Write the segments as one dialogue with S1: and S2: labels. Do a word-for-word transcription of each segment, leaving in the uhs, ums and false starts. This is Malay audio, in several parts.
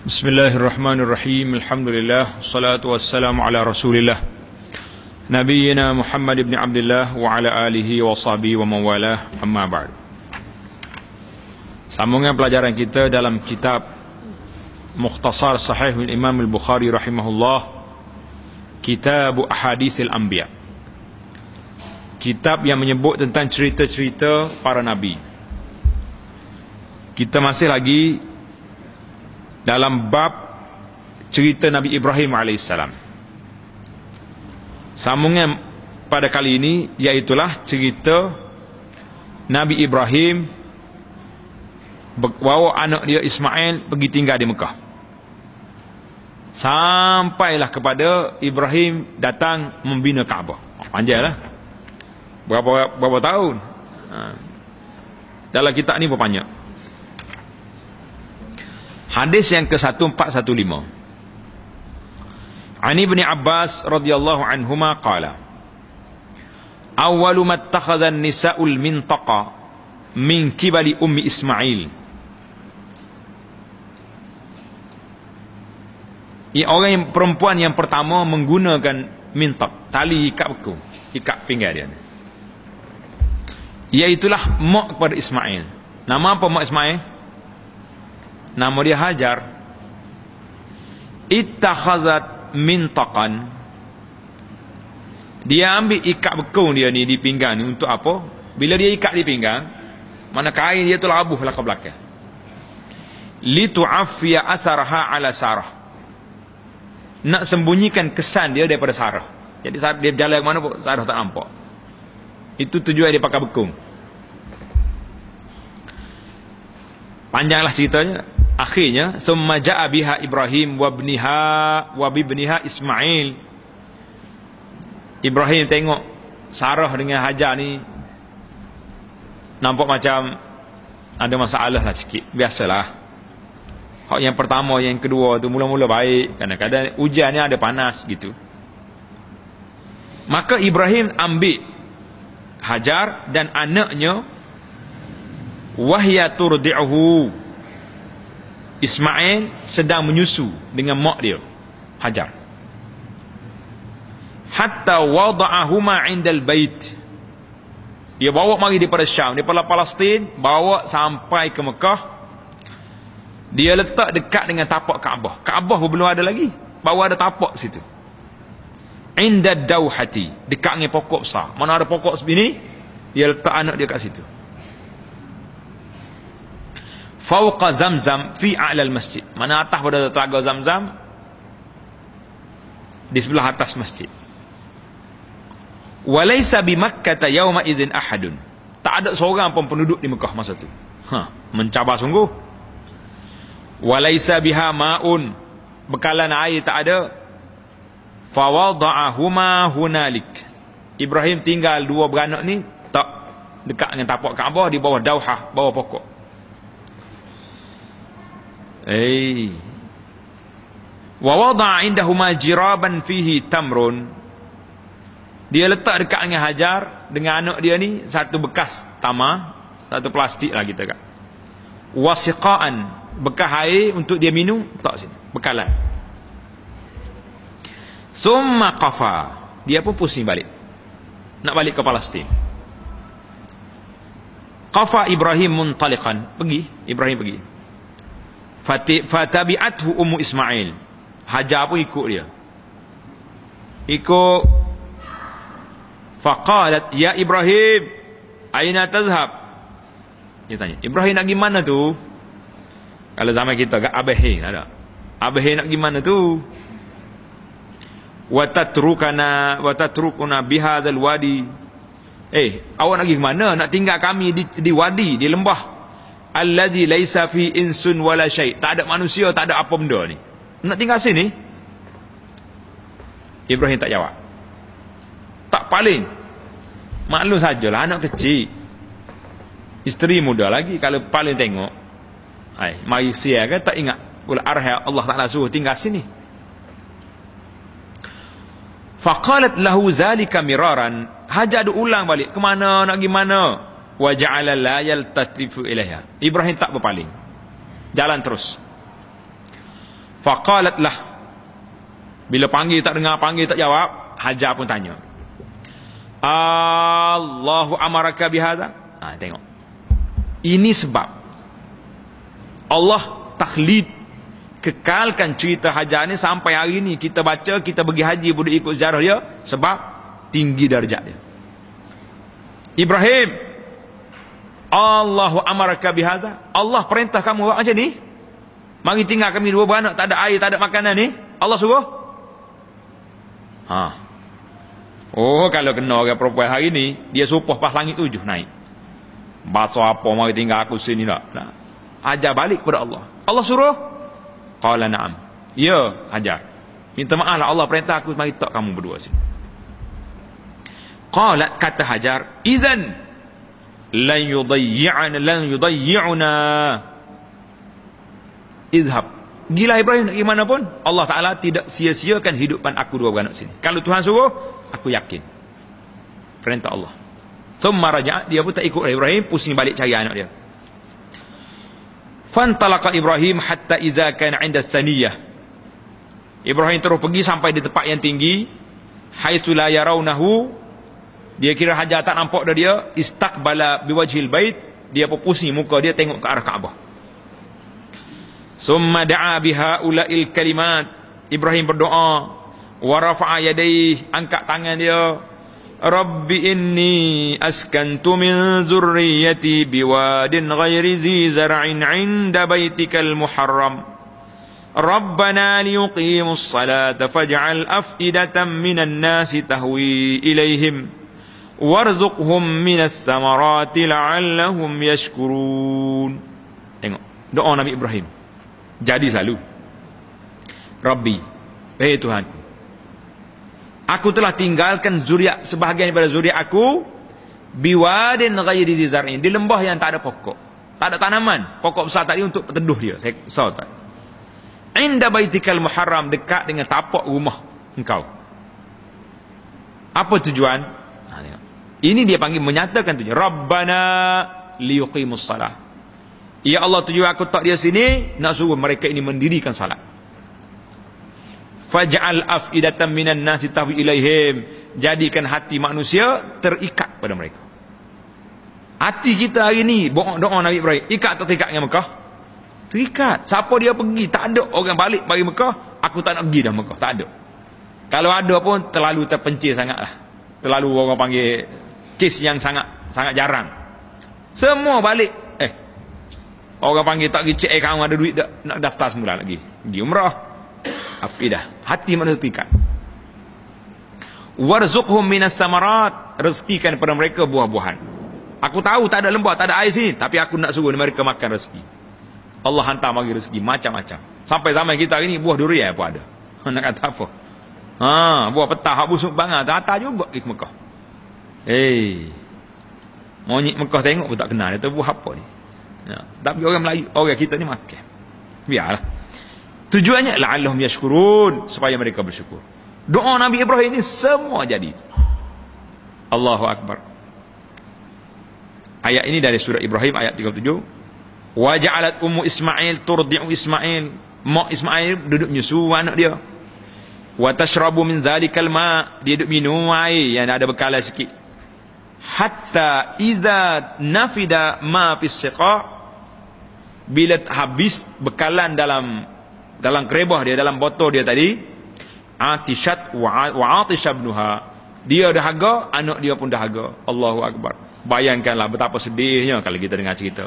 S1: Bismillahirrahmanirrahim. Alhamdulillah, salatu wassalamu ala Rasulillah Nabiyyina Muhammad ibn Abdullah wa ala alihi wa sahbihi wa mawalah, amma ba'd. Sambungan pelajaran kita dalam kitab Mukhtasar Sahih Imam Al-Bukhari rahimahullah, Kitab Ahaditsil Anbiya, kitab yang menyebut tentang cerita-cerita para nabi. Kita masih lagi dalam bab cerita Nabi Ibrahim alaihissalam. Sambungan pada kali ini iaitulah cerita Nabi Ibrahim bawa anak dia Ismail pergi tinggal di Mekah, sampailah kepada Ibrahim datang membina Kaabah. Panjanglah berapa berapa tahun. Ha. Dalam kitab ni berbanyak. Hadis yang ke seribu empat ratus lima belas. Ani Ibn Abbas radhiyallahu anhuma qala: Awwalu mattakhadha an-nisa'ul mintaqa min qibali ummi Ismail. Ya, orang yang, perempuan yang pertama menggunakan mintaq, tali ikat beku, ikat pinggang dia, iaitulah mak kepada Ismail. Nama apa mak Ismail? Nama dia Hajar. Ittakhazat mintaqan, dia ambil ikat bekung dia ni di pinggang ni untuk apa? Bila dia ikat di pinggang, mana kain dia tu labuh lah ke belakang, li tu'affiya asaraha ala Sarah, nak sembunyikan kesan dia daripada Sarah. Jadi dia berjalan ke mana pun Sarah tak nampak. Itu tujuan dia pakai bekung. Panjanglah ceritanya. Akhirnya summa ja'a biha Ibrahim wa ibniha wa ibniha Ismail. Ibrahim tengok Sarah dengan Hajar ni nampak macam ada masalah lah sikit. Biasalah. Hak yang pertama, yang kedua tu mula-mula baik, kadang-kadang ujian ni ada panas gitu. Maka Ibrahim ambil Hajar dan anaknya, wahya turdi'uhu, Ismail sedang menyusu dengan mak dia Hajar, hatta wada'ahuma 'indal bait, dia bawa mari daripada Syam, daripada Palestin, bawa sampai ke Mekah. Dia letak dekat dengan tapak Kaabah. Kaabah belum ada lagi, baru ada tapak situ. Inda dauhati, dekat dengan pokok besar. Mana ada pokok sebini, dia letak anak dia kat situ. Fauqa Zamzam fi a'lal masjid, mana atas pada telaga Zamzam, di sebelah atas masjid. Walaysa bi Makkah yauma idzin ahadun, tak ada seorang pun penduduk di Mekah masa tu. Ha, mencabar sungguh. Walaysa biha ma'un, bekalan air tak ada. Fawada'ahuma hunalik, Ibrahim tinggal dua beranak ni tak dekat dengan tapak Kaabah, di bawah dauhah, bawah pokok. Eh, wa wada'a indahuma jiraban fihi tamrun, dia letak dekat dengan Hajar dengan anak dia ni satu bekas tamar, satu plastik lah kita kat, wasiqaan, bekas air untuk dia minum, tak sini bekalan. Summa qafa, dia pun pusing balik, nak balik ke Palestin. Qafa Ibrahim muntaliqan, pergi Ibrahim pergi. Fatabi'athu ummu Ismail, Hajar pun ikut dia, ikut. Faqalat ya Ibrahim aina tazhab, dia tanya, Ibrahim nak pergi mana tu? Kalau zaman kita kat Abahin ada, Abahin nak pergi mana tu? Wa tatrukana wa tatrukuna bihadzal wadi, eh awak nak pergi ke mana? Nak tinggal kami di, di wadi, di lembah allazi laisa fi insun wala syai', tak ada manusia, tak ada apa benda ni, nak tinggal sini? Ibrahim tak jawab, tak paling. Maklum sajalah anak kecil, isteri muda lagi, kalau paling tengok ai mari sia kan, tak ingat pula arah Allah Taala suruh tinggal sini. Faqalat lahu zalika miraran, Hajar ulang balik, ke mana nak pergi mana? Wa ja'ala la yaltatifu ilaiha, Ibrahim tak berpaling, jalan terus. Faqalat lah. Bila panggil tak dengar, panggil tak jawab, Hajar pun tanya, Allahu amaraka bihadza? Ha, tengok. Ini sebab Allah takhlid, kekalkan cerita Hajar ni sampai hari ni. Kita baca, kita pergi haji boleh ikut sejarah dia, sebab tinggi darjat dia. Ibrahim, Allahu amaraka bihadza? Allah perintah kamu buat macam ni? Mari tinggal kami dua beranak, tak ada air, tak ada makanan ni? Allah suruh? Ha. Oh, kalau kena orang perempuan hari ni, dia sumpah pas langit tujuh naik. Bahasa apa mari tinggal aku sini tak? Nah. Hajar balik kepada Allah. Allah suruh? Qala na'am. Ya, Hajar. Minta maaf lah, Allah perintah aku mari tak kamu berdua sini. Qalat, kata Hajar, idzan lan yudayyi'ana lan yudayyi'una. Izhab. Gila Ibrahim nak gimana pun, Allah Ta'ala tidak sia-siakan hidupan aku dua beranak sini. Kalau Tuhan suruh, aku yakin. Perintah Allah. Thumma raja'a, dia pun tak ikut Ibrahim, pusing balik cari anak dia. Fantalaqa Ibrahim hatta iza kana 'inda as-saniyah. Ibrahim terus pergi sampai di tempat yang tinggi, haitsu la yarawnahu. Dia kira Hajar tak nampak dah dia, istaqbala biwajhil bait, dia pun pusing muka dia tengok ke arah Kaabah. Summa da'a bihaula'il kalimat. Ibrahim berdoa, wa rafa'a yadayhi, angkat tangan dia, Rabbi inni askantu min zurriyyati biwadin ghairi zi zar'in 'inda baitikal muharram. Rabbana liyuqimus salata faj'al af'idatan minan nasi tahwi ilaihim warzuqhum minas samarati la'allahum yashkurun. Tengok doa Nabi Ibrahim. Jadi selalu, Rabbi, hei Tuhan, aku telah tinggalkan zuriat, sebahagian daripada zuriat aku, biwadin ghairi zi zar'in, di lembah yang tak ada pokok, tak ada tanaman, pokok besar tadi untuk berteduh dia. Saya tahu tak? Inda baitikal muharram, dekat dengan tapak rumah engkau. Apa tujuan? Ini dia panggil menyatakan tujuan. Rabbana liyuqimus salah. Ya Allah, tujuan aku tak dia sini, nak suruh mereka ini mendirikan salat. Faj'al af'idatan minan nasi tahwi ilaihim, jadikan hati manusia terikat pada mereka. Hati kita hari ni, doa Nabi Ibrahim, ikat tak terikat dengan Mekah? Terikat. Siapa dia pergi, tak ada orang balik bagi Mekah, aku tak nak pergi dah Mekah, tak ada. Kalau ada pun terlalu terpencil sangatlah. Terlalu orang panggil kes yang sangat sangat jarang. Semua balik. Eh, orang panggil tak pergi cek, eh kamu ada duit tak? Nak daftar semula lagi. Pergi umrah. Afidah. Hati manusia terikat. Warzuqhum minas samarat, rezekikan kepada mereka buah-buahan. Aku tahu tak ada lembah, tak ada air sini, tapi aku nak suruh mereka makan rezeki. Allah hantar bagi rezeki macam-macam. Sampai zaman kita hari ni buah durian pun ada. Nak kata apa? Ha, buah petah hak busuk banget, hantar juga pergi ke Mekah. Eh. Monyet Mekah tengok pun tak kenal, dia tahu buah apa ni. Ya, tapi orang Melayu, orang kita ni makan. Biarlah. Tujuannya la'allahum yashkurun, supaya mereka bersyukur. Doa Nabi Ibrahim ni semua jadi. Allahu akbar. Ayat ini dari surah Ibrahim ayat tiga puluh tujuh. Wa ja'alat ummu Ismail turdi'u Ismail. Mak Ismail duduk menyusu anak dia. Wa tashrabu min zalikal ma, dia duduk minum air yang ada bekalan sikit. Hatta iza nafida ma fis siqa, bila habis bekalan dalam dalam kerebah dia, dalam botol dia tadi, atishat wa atisha ibnuha, dia dahaga, anak dia pun dahaga. Allahu akbar. Bayangkanlah betapa sedihnya kalau kita dengar cerita.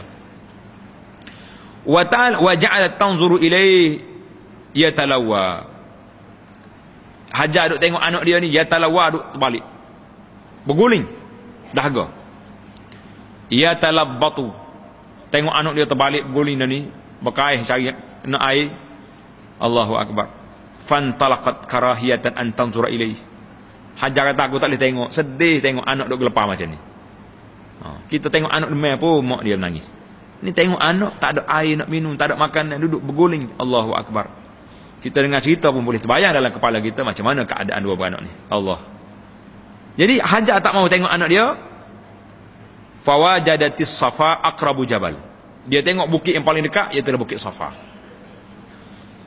S1: Wa ta'al wa ja'alat tanzuru ilaihi yatalawwa. Hajar duk tengok anak dia ni, yatalawwa, duk terbalik, berguling, dahaga. Yatalabbatu, tengok anak dia terbalik berguling dah ni, berkaih cari nak air. Allahu akbar. Fantalaqat karahiyatan an tanzura ilaihi. Hajar kata aku tak boleh tengok, sedih tengok anak duk gelepar macam ni. Ha, kita tengok anak demam pun mak dia menangis. Ni tengok anak tak ada air nak minum, tak ada makanan, duduk berguling. Allahu akbar. Kita dengar cerita pun boleh terbayang dalam kepala kita macam mana keadaan dua beranak ni. Allah. Jadi Hajar tak mau tengok anak dia. Fawajadatis Safa aqrabu jabal. Dia tengok bukit yang paling dekat, iaitu Bukit Safa.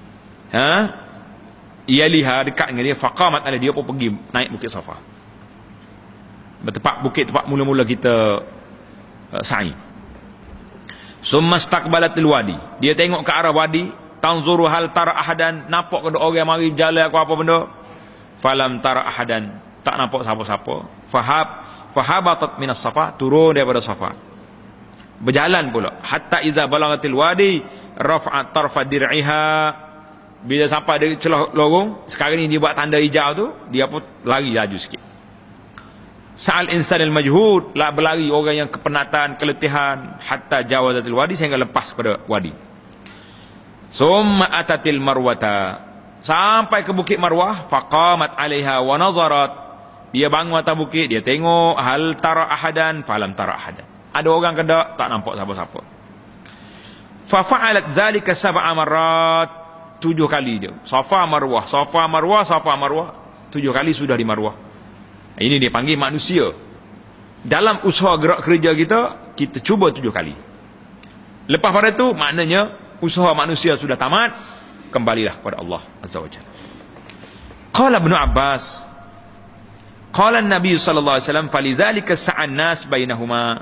S1: Ha? Ia lihat dekat dengan dia, faqamat ala dia pun pergi naik bukit Safa. Bertempat bukit tempat mula-mula kita uh, sa'i. Summa istaqbalatil wadi. Dia tengok ke arah wadi, tanzuru hal tara ahadan, nampak ada orang mari berjalan aku apa benda. Falam tara ahadan, tak nampak siapa-siapa. Fahab fahabatat minas Safa, turun daripada Safa. Berjalan pula hatta iza balagatil wadi rafa'at tarfa dir'iha. Bila sampai dia celah lorong, sekarang ni dia buat tanda hijau tu, dia pun lari laju sikit. Sa'al insan al-majhud, lah berlari orang yang kepenatan, keletihan, hatta jawazatil wadi, sehingga lepas pada wadi. Summa atatil marwata, sampai ke bukit Marwah, faqamat alaiha wa nazarat, dia bangun atas bukit, dia tengok, hal tara ahadan, falam tara ahadan. Ada orang ke tak? Tak nampak siapa-siapa. Fa fa'alat zalika sab'a marrat, tujuh kali dia. Safa Marwah, Safa Marwah, Safa Marwah, tujuh kali sudah di Marwah. Ini dia panggil manusia. Dalam usaha gerak kerja kita, kita cuba tujuh kali. Lepas pada itu, maknanya usaha manusia sudah tamat, kembalilah kepada Allah Azza wa Jalla. Qala Ibnu Abbas, qala Nabi sallallahu alaihi wasallam, falizalika sa'an nas bainahuma.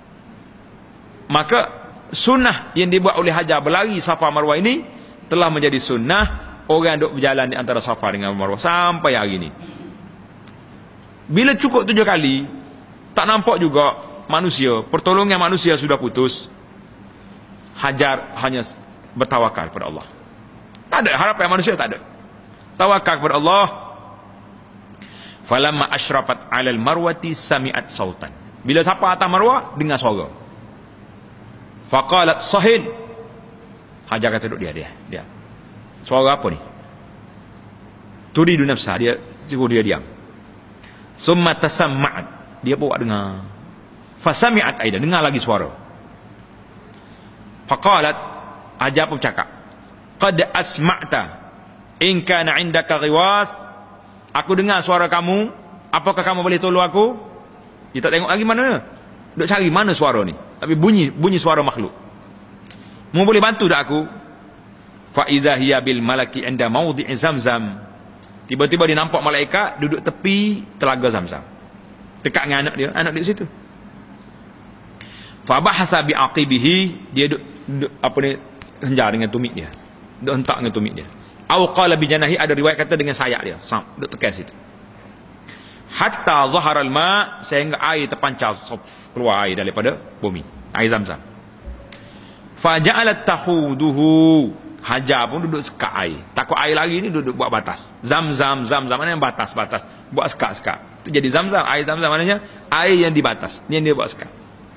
S1: Maka sunnah yang dibuat oleh Hajar berlari Safa Marwah ini telah menjadi sunnah orang duk berjalan di antara Safa dengan Marwah sampai hari ini. Bila cukup tujuh kali, tak nampak juga manusia, pertolongan manusia sudah putus, Hajar hanya bertawakal kepada Allah. Tak ada harapan manusia, tak ada. Tawakal kepada Allah. Falamma asyrafat 'alal marwati sami'at sautan. Bila sampai atas Marwah, dengar suara. Faqalat sahil. Hajar kata duduk dia, dia, dia. Suara apa ni? Turidu nafsah, dia suruh dia diam. Summa tasamma'at, dia pun dengar. Fasami'at aidan, dengar lagi suara. Faqalat, Hajar pun cakap, qad asma'ta in kana 'indaka ghiwas. Aku dengar suara kamu, apakah kamu boleh tolong aku? Dia tak tengok lagi mana. Duk cari mana suara ni. Tapi bunyi bunyi suara makhluk. Mu boleh bantu tak aku? Fa idza hiya bil malaki 'inda mawdi'i Zamzam. Tiba-tiba dia nampak malaikat duduk tepi telaga Zamzam. Dekat dengan anak dia, anak dia situ. Fa bahasa bi aqibihi, dia duduk, duduk apa ni, henjar dengan tumit dia. Duduk hentak dengan tumit dia. Au qala bi janahi, ada riwayat kata dengan sayap dia. Sam, duduk tekan situ. Hatta zahara al-ma, sehingga air terpancar, keluar air daripada bumi, air Zamzam. Fa ja'alat takhuduhu, Hajar pun duduk sekat air. Takut air lagi ni duduk buat batas. Zamzam, Zamzam mana yang batas-batas. Buat sekat-sekat. Itu jadi Zamzam. Air Zamzam maknanya air yang dibatas. Ni yang dia buat sekat.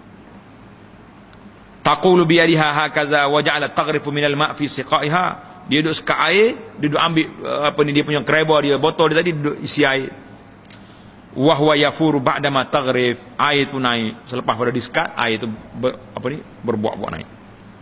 S1: Taqulu biyadiha hakaza wa ja'alat taghrifu minal ma' fi siqaiha. Dia duduk sekat air, duduk ambil apa ni dia punya kereba dia, botol dia tadi duduk isi air. Wa huwa yafuru ba'da ma taghrif. Air tu naik. Selepas pada disekat, air tu ber, apa ni berbuak-buak naik.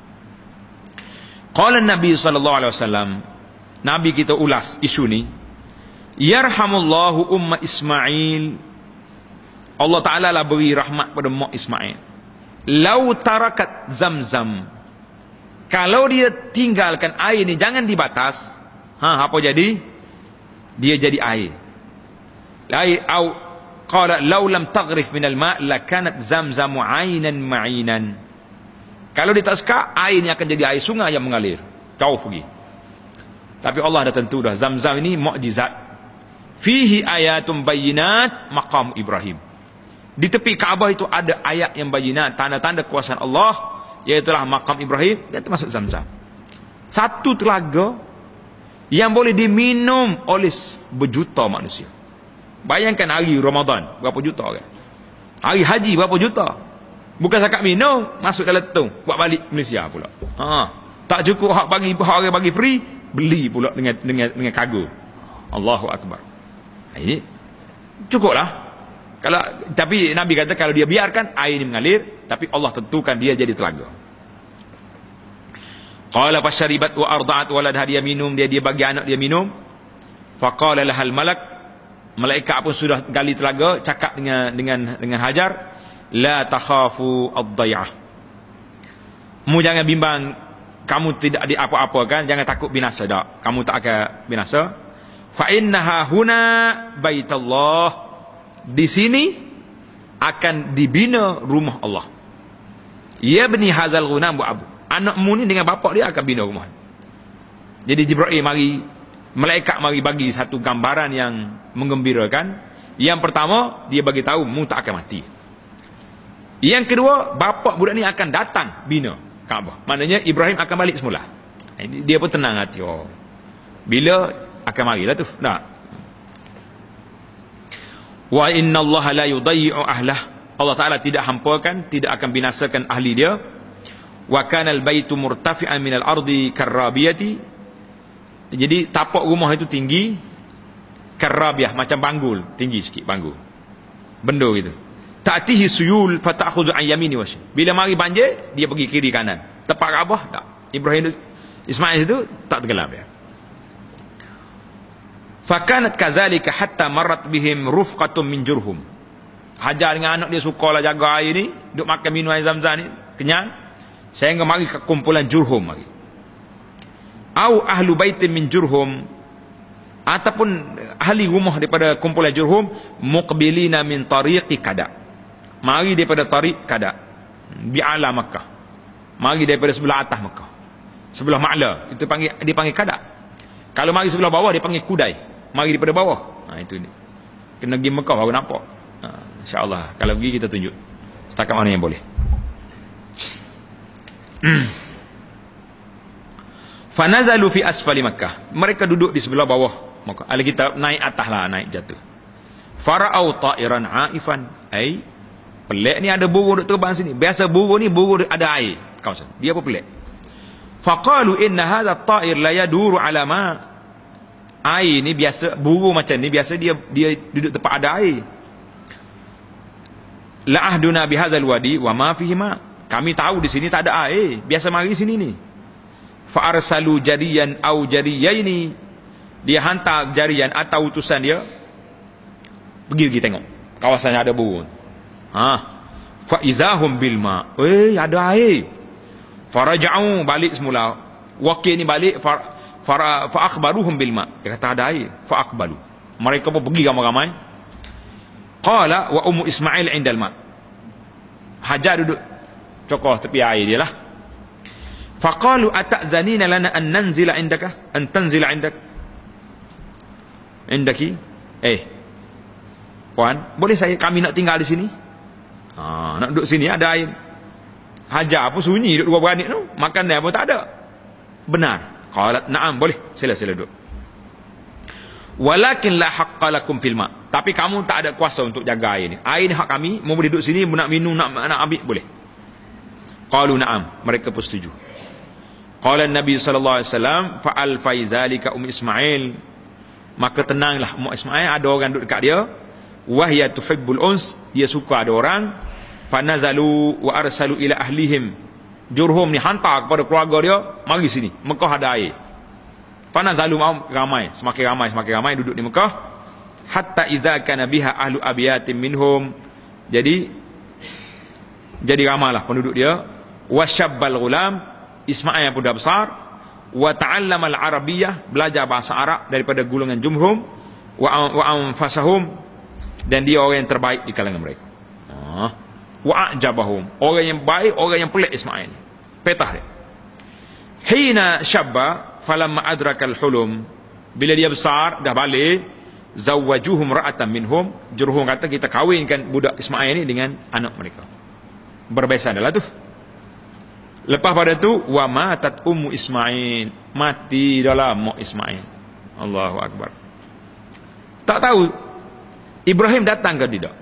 S1: Qala Nabi sallallahu alaihi wasallam, Nabi kita ulas isu ni. Yarhamullahu umma Ismail. Allah Taala lah beri rahmat pada mak Ismail. Lau tarakat Zamzam, kalau dia tinggalkan air ni, jangan dibatas, ha, apa jadi? Dia jadi air. Air au qala law lam taghrif min al-ma' la kanat Zamzam 'aynan ma'inan. Kalau dia tak sekat, air ni akan jadi air sungai yang mengalir jauh pergi. Tapi Allah dah tentu dah, Zamzam ini mukjizat. Fihi ayatun bayyinat maqam Ibrahim. Di tepi Kaabah itu ada ayat yang bayyinat, tanda-tanda kuasaan Allah, iaitulah maqam Ibrahim, dan termasuk Zamzam. Satu telaga yang boleh diminum oleh berjuta manusia. Bayangkan hari Ramadan berapa juta orang. Hari haji berapa juta. Bukan zakat minum, masuk dalam tung, buat balik Malaysia pula. Ha, tak cukup hak bagi hak orang bagi free, beli pula dengan dengan dengan kargo. Allahu akbar. Ini cukuplah. Kalau tapi Nabi kata kalau dia biarkan air ini mengalir, tapi Allah tentukan dia jadi telaga. Qala fasyaribat wa arda'at waladha, dia minum, dia dia bagi anak dia minum. Faqala lahal malak, malaikat pun sudah gali telaga, cakap dengan dengan dengan Hajar, la takhafu ad-day'ah. Mu jangan bimbang kamu tidak di apa-apakan, jangan takut binasa dak. Kamu tak akan binasa. Fa innaha huna baitullah. Di sini akan dibina rumah Allah. Ya bani hazal ghunam bu abu. Anakmu ni dengan bapak dia akan bina rumah. Jadi Jibril mari, malaikat mari bagi satu gambaran yang menggembirakan. Yang pertama, dia bagi tahu mu tak akan mati. Yang kedua, bapak budak ni akan datang bina Kaabah. Maknanya Ibrahim akan balik semula. Dia pun tenang hati. Oh, bila akan marilah tu. Nah. Wa inna Allah la yudayyi'u ahlah. Allah Taala tidak hampakan, tidak akan binasakan ahli dia. Wa kana al-baitu murtafi'an min al-ardi karrabiyati. Jadi tapak rumah itu tinggi, karabiyah macam banggul, tinggi sikit banggul. Benda gitu. Ta'tihi suyul fata'khudhu an yamini wa shim. Bila mari banjir, dia pergi kiri kanan. Tepat Kaabah tak. Ibrahim Ismail itu tak tenggelam dia. Fakanat kazalika hatta marrat bihim rufqatun min Jurhum. Hajar dengan anak dia sukalah jaga air ni, duk makan minum air Zam-Zam ni, kenyang. Sehingga mari ke kumpulan Jurhum mari. Au ahlu baitin min Jurhum, ataupun ahli rumah daripada kumpulan Jurhum, muqbilina min tariqi Kada. Mari daripada tariq Kada, bi'ala Makkah. Mari daripada sebelah atas Makkah, sebelah Ma'la, itu panggil, dia panggil Kada. Kalau mari sebelah bawah dia panggil Kudai. Mari daripada bawah. Ha, itu ni. Kena pergi Mekah baru nampak. Ha, insya-Allah kalau pergi kita tunjuk setakat mana yang boleh. Fanazalu fi asfali Makkah. Mereka duduk di sebelah bawah Makkah. Al kita naik atas lah, naik jatuh. Fara'au ta'iran 'aifan. Ai pelik ni, ada burung duk terbang sini. Biasa burung ni burung ada air kawasan. Dia apa pelik? Faqalu inna hadha at-ta'ir la yaduru 'ala ma. Air ni biasa, burung macam ni biasa dia dia duduk tempat ada air. La ahduna bi hadzal wadi wa ma fihi ma. Kami tahu di sini tak ada air. Biasa mari sini ni. Fa arsalu jariyan au jariyaini. Dia hantar jarian atau utusan dia pergi pergi tengok kawasan ada burung. Ha. Fa izahum bil ma. Eh, ada air. Faraja'u, balik semula. Wakil ni balik, far fa akhbaruhum bil ma. Dia kata ada air. Fa aqbalu. Mereka pun pergi ramai-ramai. Qala wa ummu Ismail 'indal ma. Hajar duduk cokoh tepi air dia lah. Faqalu ata'zanina lana an nanzila 'indaka, an tanzila 'indak. Indaki? Eh. Puan, boleh saya kami nak tinggal di sini? Ha, nak duduk sini ada air. Hajar pun sunyi duduk dua beranik tu. Makan dia pun tak ada. Benar. Qalat na'am, boleh. Sila sila duduk. Walakin la haqqa lakum fil ma. Tapi kamu tak ada kuasa untuk jaga air ni. Air ni hak kami, mau boleh duduk sini, nak minum, nak nak ambil boleh. Qalu na'am, mereka pun setuju. Qala Nabi sallallahu alaihi wasallam fa al faizalika um Ismail. Maka tenanglah Ummu Ismail, ada orang duduk dekat dia. Wahya tuhibbul uns, dia suka ada orang. Fanazalu wa arsalu ila ahlihim. Jurhum ni hantar kepada keluarga dia, mari sini, Mekah ada air. Fanazalu ramai, semakin ramai semakin ramai duduk di Mekah. Hatta idza kana biha ahlu abiyatin minhum. Jadi jadi ramailah penduduk dia. Wasyabbal ghulam, Ismail yang pun dah besar. Wa ta'allama al-arabiyyah, belajar bahasa Arab daripada golongan Jumhum. Wa wa anfasahum, dan dia orang yang terbaik di kalangan mereka. Ha. Wa a'jabahum, orang yang baik, orang yang pelik Ismail. Petah dia. Hina syabba falamma adrakal hulum, bila dia besar dah balik, zawwajuhum ra'atan minhum. Jurhum kata kita kahwinkan budak Ismail ni dengan anak mereka. Berbeza adalah tu. Lepas pada tu wa matat ummu Ismail, mati dalam mak Ismail. Allahu akbar. Tak tahu Ibrahim datang ke tidak.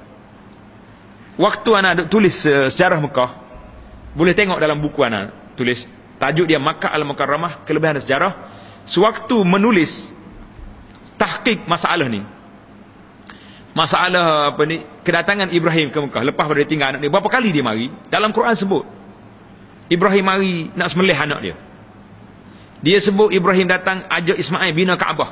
S1: Waktu anak tulis uh, sejarah Mekah, boleh tengok dalam buku anak tulis, tajuk dia Makkah Al-Mukarramah, kelebihan dan sejarah. Sewaktu menulis tahqiq masalah ni, masalah apa ni, kedatangan Ibrahim ke Mekah lepas pada dia tinggal anak dia, berapa kali dia mari, dalam Quran sebut Ibrahim mari nak sembelih anak dia. Dia sebut Ibrahim datang ajak Ismail bina Kaabah.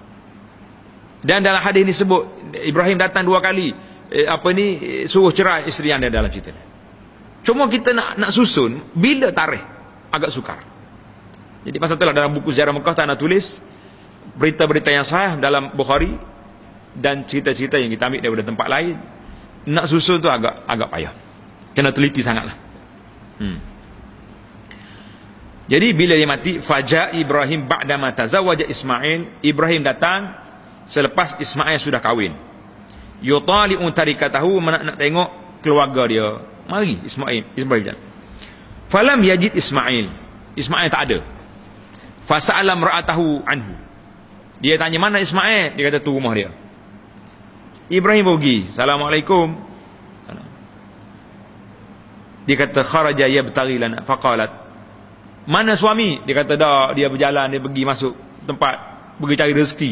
S1: Dan dalam hadis ni sebut Ibrahim datang dua kali, eh, apa ni, suruh cerai isteri anda dalam cerita. Cuma kita nak nak susun bila tarikh agak sukar. Jadi pasal itulah dalam buku sejarah Mekah tak nak tulis berita-berita yang sahih dalam Bukhari dan cerita-cerita yang kita ambil daripada tempat lain. Nak susun tu agak agak payah. Kena teliti sangatlah. Hmm. Jadi bila dia mati, faja Ibrahim ba'dama tazawwaja Ismail, Ibrahim datang selepas Ismail sudah kahwin. Yutali'u tarikatahu, nak nak tengok keluarga dia. Mari Ismail, Ismail. Falam yajid Ismail. Ismail tak ada. Fasa'ala imra'atahu anhu. Dia tanya mana Ismail? Dia kata tu rumah dia. Ibrahim pergi. Assalamualaikum. Dia kata kharaja yabtaghi lana faqalat. Mana suami? Dia kata dah, dia berjalan, dia pergi masuk tempat pergi cari rezeki.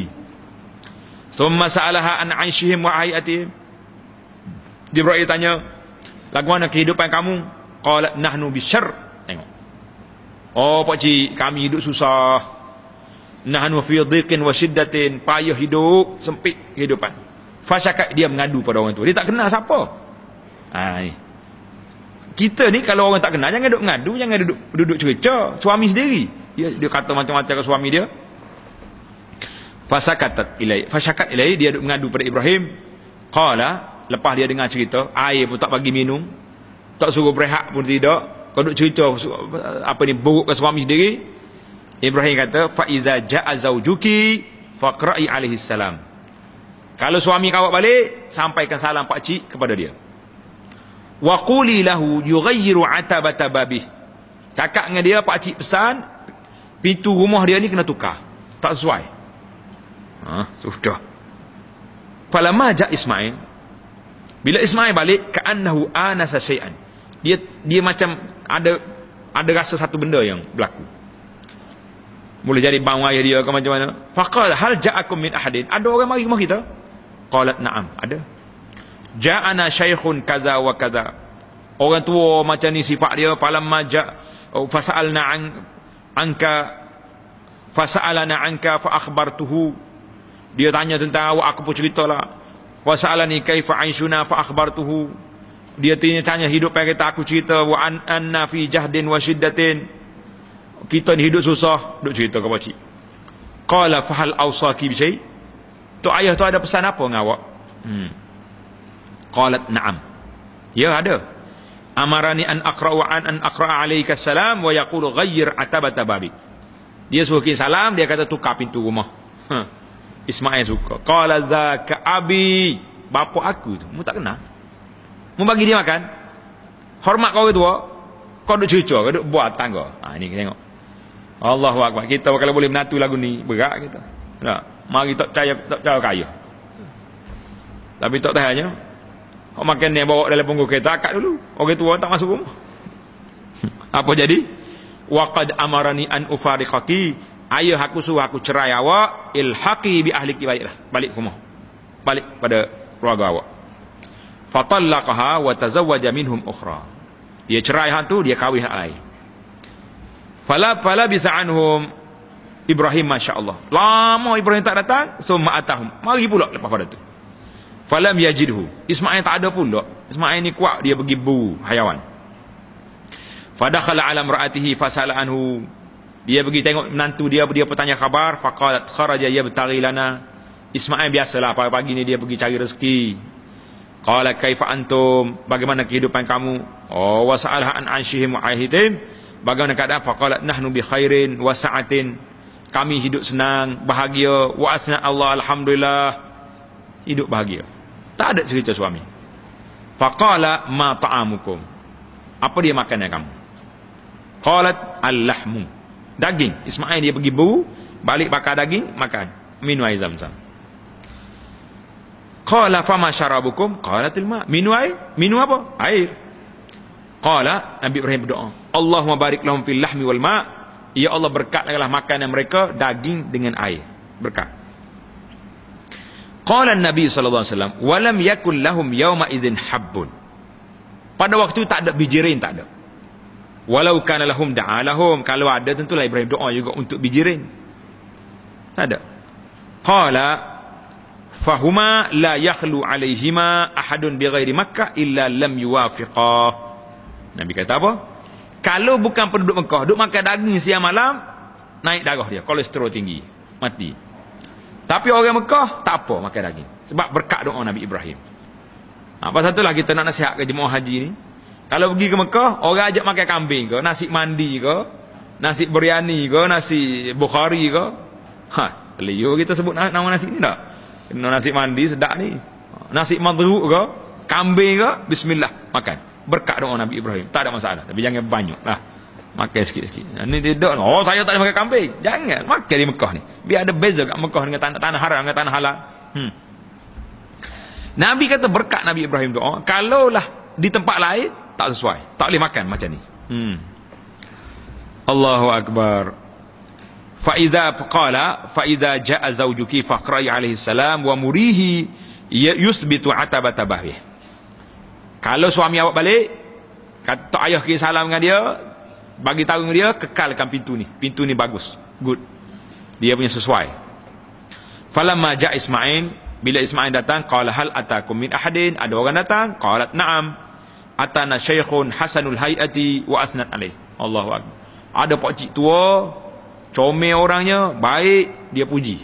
S1: Summa sa'alaha an 'aishihim wa hayatihim. Jibril tanya, lagu mana kehidupan kamu? Qalat nahnu bisyarr. Tengok. Oh pak cik, kami hidup susah. Nahnu fi dhiqin wa shiddatin, payah hidup, sempit kehidupan. Fasyakat, dia mengadu pada orang tu. Dia tak kenal siapa. Ha ni. Kita ni kalau orang tak kenal jangan duduk mengadu, jangan duduk duduk cerita suami sendiri. Dia dia kata macam-macam ke suami dia. Fasakatat ilai. Fasyakat ilai, dia duduk mengadu pada Ibrahim. Qala, lepas dia dengar cerita, air pun tak bagi minum, tak suruh berehat pun tidak. Kau duduk cerita apa ni buruk ke suami sendiri. Ibrahim kata, fa iza jaa zawjuki faqra'i alaihi salam. Kalau suami kau balik, sampaikan salam pak cik kepada dia. Wa quli lahu yughayyiru atabata babih. Cakap dengan dia, pak cik pesan pintu rumah dia ni kena tukar, tak sesuai. Ha, sudah. Falamma ja Ismail, bila Ismail balik, ka'annahu anasa syai'an. Dia dia macam ada ada rasa satu benda yang berlaku. Mula jadi bang ayah dia ke macam mana. Faqala hal ja'akum min ahadin. Ada orang mari rumah kita? Qalat na'am, ada. Ja'ana syaikhun kaza wa kaza. Orang tua macam ni sifat dia. Falamma ja' fasa'alna an anka fasa'alana anka fa akhbartuhu. Dia tanya tentang awak, aku pun ceritalah. Wasa'alani kaifa aishuna fa akhbartuhu. Dia tanya tanya hidup yang kita, aku cerita. Wa an anna fi jahdin wa shiddatin. Kita ni hidup susah, duk cerita ke pakcik. Qala fa hal awsaki bi syai'? Tu ayah tu ada pesan apa dengan awak? Hmm. Qalat na'am. Ya ada. Amarani an aqra'u an an aqra'a alayka salam wa yaqulu ghayyir atabata babik. Dia suruh kirim salam, dia kata tukar pintu rumah. Ha. Ismail suka. Qala zaka abi, bapa aku tu. Mu tak kenal. Mu bagi dia makan. Hormat kau tua. Kau duk cerita, kau duk buat tangga. Ha ni tengok. Allahu akbar. Kita kalau boleh menatu lagu ni berat kita. Tak. Mari tak percaya, tak percaya kaya. Tapi tak tahannya. Kau makan ni bawa dalam punggung kereta, akad dulu. Orang tua tak masuk rumah. Apa jadi? Wa qad amarani an ufariqaki. Ayah aku suruh aku cerai awak. Ilhaqi bi ahliki, baliklah. Balik ke rumah. Balik pada keluarga awak. Fatallaqaha wa tazawwaja minhum ukhra. Dia cerai hang tu, dia kahwin hak lain. Fala fala bisa anhum Ibrahim, masya-Allah. Lama Ibrahim tak datang, summa atahum. Mari pula lepas pada tu. Falam yajidhu. Ismail tak ada pula. Ismail ni kuat, dia pergi buru hayawan. Fadakhala ala imraatihi fasala anhu. Dia pergi tengok menantu dia, dia bertanya khabar. Faqalat kharaja yabtaghi lana. Ismail biasalah pagi-pagi ni dia pergi cari rezeki. Qala kaifa antum? Bagaimana kehidupan kamu? Oh, wa sa'alaha an anshihim wa ahitim. Bagaimana keadaan? Faqalat nahnu bi khairin wa sa'atin. Kami hidup senang, bahagia. Wa asna Allah, alhamdulillah. Hidup bahagia. Tak ada cerita suami. Faqala ma ta'amukum? Apa dia makanan kamu? Qalat al-lahmu. Daging. Ismail dia pergi buru, balik bakar daging, makan. Minum air Zam-Zam. Qala fama syarabukum? Qalatil ma. Minum air? Minum apa? Air. Qala, Nabi Ibrahim berdoa, Allahumma barik lahum fil lahmi wal ma'. Ya Allah, berkatkanlah makanan mereka, daging dengan air. Berkat. Qala Nabi sallallahu alaihi wasallam, wa lam yakul lahum yawma idzin habbun. Pada waktu tak ada bijirin, tak ada. Walau kana lahum da'alahum, kalau ada tentulah Ibrahim doa juga untuk bijirin. Tak ada. Qala fahuma la yakhlu alaihima ahadun bighairi Makkah illa lam yuwafiqah. Nabi kata apa? Kalau bukan penduduk Mekah, duk makan daging siang malam, naik darah dia, kolesterol tinggi, mati. Tapi orang Mekah tak apa makan daging, sebab berkat doa Nabi Ibrahim. Ha, pasal itulah kita nak nasihat ke jemaah haji ni, kalau pergi ke Mekah, orang ajak makan kambing ke, nasi mandi ke, nasi biryani ke, nasi Bukhari ke, ha, beliau kita sebut nama nasi ni tak? Nasi mandi sedap ni, nasi madruk ke, kambing ke, bismillah, makan. Berkat doa Nabi Ibrahim, tak ada masalah. Tapi jangan banyak lah, makan sikit-sikit. Ini tidak, oh saya tak ada makan kambing. Jangan, makan di Mekah ni. Biar ada beza kat Mekah dengan tanah, tanah haram dengan tanah halal. Hmm. Nabi kata berkat Nabi Ibrahim doa, kalaulah di tempat lain tak sesuai, tak boleh makan macam ni. Hmm. Allahu Akbar. Fa idza qala fa idza jaa zawjuki faqra'i alaihi salam wa murihi yusbitu atabata bahih. Kalau suami awak balik, kata ayah kira salam dengan dia, bagi tahu dengan dia, kekalkan pintu ni. Pintu ni bagus, good. Dia punya sesuai. Falamma jaa Ismail, bila Ismail datang, qala hal atakum min ahadin, ada orang datang, qalat na'am. Atana syekhun hasanul hayati wa asnad alaih. Allahu akbar. Ada pak cik tua, comel orangnya, baik, dia puji.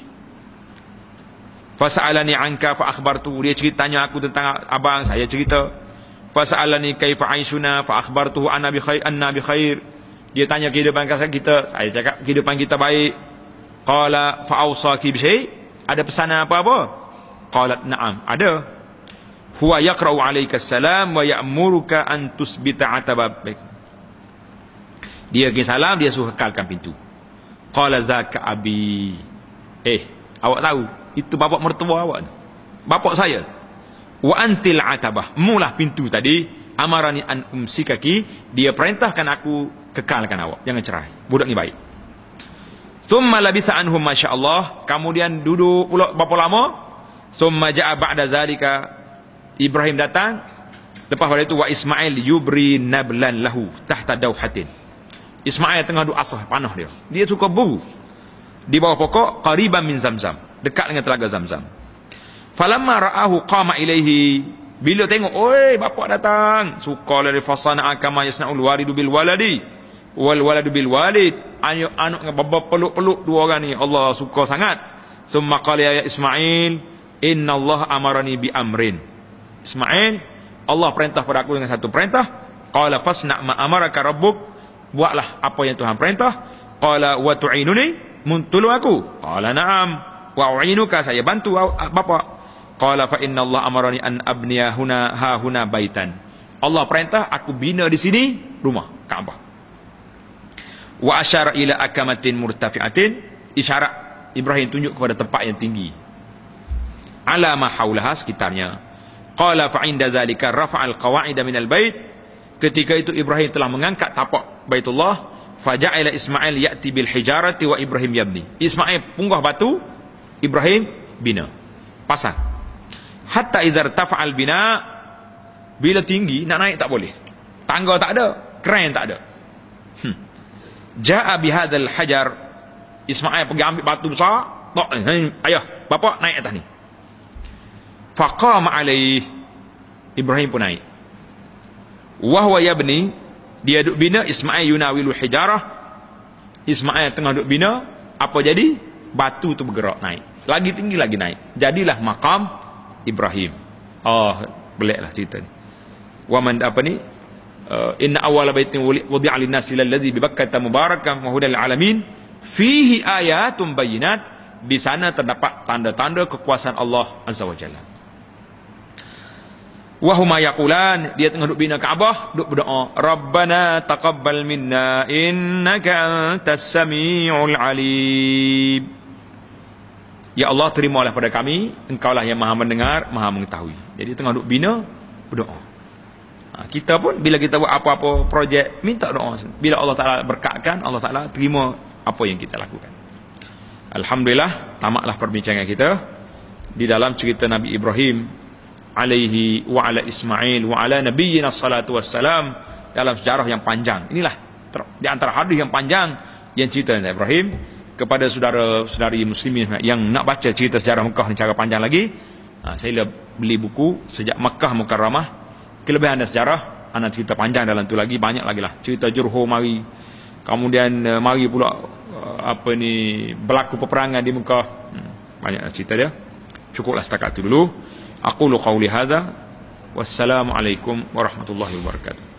S1: Fasa'alani anka fa akhbartu, dia ceritanya aku tentang abang, saya cerita. Fasa'alani kaifa aishuna fa akhbartuhu anna bi khair anna bi khair, dia tanya kehidupan kita, saya cakap kehidupan kita baik. Qala fa awsaki bi syai, ada pesanan apa-apa? Qalat na'am, ada. Huwa yaqra'u 'alaika salam wa ya'muruka an tusbita 'atabak. Dia kirim salam, dia suruh kekalkan pintu. Qala zaka abi, eh awak tahu itu bapak mertua awak, bapak saya. Wa antil 'atabah, mulah pintu tadi. Amarani an umsikaki, dia perintahkan aku kekalkan awak, jangan cerai. Budak ni baik. Summa labisa anhum masyaallah, kemudian duduk pula berapa lama. Summa ja'a ba'da zalika, Ibrahim datang. Lepas pada itu wa Ismail yubri nablan lahu tahta dawhatin. Ismail tengah duk asah panah dia. Dia suka buru di bawah pokok qariban min Zamzam, dekat dengan telaga Zamzam. Falamma ra'ahu qama ilaihi, bila tengok, oi bapak datang, suka dari fasana kama yasnaul walidu bil waladi wal waladu bil walid. Ayo anak dengan bapa peluk-peluk dua orang ni, Allah suka sangat. Summa qala ya Ismail, inna Allah amarani bi amrin. Ismail, Allah perintah pada aku dengan satu perintah. Qala fasna' ma amaraka rabbuk, buatlah apa yang Tuhan perintah. Qala wa tu'inuni, tolong aku. Qala na'am wa u'inuka, saya bantu bapa. Qala fa inna Allah amarani an abniya huna ha huna baitan. Allah perintah aku bina di sini rumah Kaabah. Wa asyara ila akamatin murtafi'atin, isyarat Ibrahim tunjuk kepada tempat yang tinggi. Ala ma haulaha, sekitarnya. Qala fa inda zalika rafa'al qawa'ida minal bait, ketika itu Ibrahim telah mengangkat tapak Baitullah. Faja'ala Ismail ya'ti bil hijarati wa Ibrahim yabni, Ismail punggah batu, Ibrahim bina, pasang. Hatta izar tafa'al bina, bila tinggi nak naik tak boleh, tangga tak ada, kren tak ada. hmm. Ja'a bihadzal hajar, Ismail pergi ambil batu besar, tok, ayah bapa naik atas ni. Faqama alaih, Ibrahim pun naik. Wahwa yabni, dia duk bina. Ismail yunawilu hijarah, Ismail tengah duk bina. Apa jadi? Batu tu bergerak naik, lagi tinggi lagi naik, jadilah maqam Ibrahim. Oh, beliklah cerita ni. Waman apa ni? Uh, inna awwala baitin wudi'a lin-nasi alladhi bi Bakkah mubarakan wa hudal alamin fihi ayatun bayyinat, di sana terdapat tanda-tanda kekuasaan Allah Azza wa Jalla. Wa huma yaqulan, dia tengah duk bina Kaabah, duk berdoa, Rabbana taqabbal minna innaka antas samiul alim. Ya Allah, terimalah pada kami, engkaulah yang maha mendengar, maha mengetahui. Jadi tengah duk bina, berdoa. Ha, kita pun bila kita buat apa-apa projek, minta doa. Bila Allah Ta'ala berkatkan, Allah Ta'ala terima apa yang kita lakukan. Alhamdulillah, tamatlah perbincangan kita di dalam cerita Nabi Ibrahim alaihi wa ala Ismail wa ala nabiyyina salatu wassalam, dalam sejarah yang panjang. Inilah di antara hadis yang panjang yang cerita Nabi Ibrahim. Kepada saudara-saudari muslimin yang nak baca cerita sejarah Mekah ni cara panjang lagi, ha, saya beli buku Sejak Mekah Mukarramah, Kelebihan dan Sejarah. Ana cerita panjang dalam tu lagi, banyak lagi lah cerita Jurhum mari. Kemudian uh, mari pula uh, apa ni berlaku peperangan di Mekah. Hmm, banyak cerita dia. Cukuplah setakat itu dulu. Aqulu qawli hadza. Wassalamualaikum warahmatullahi wabarakatuh.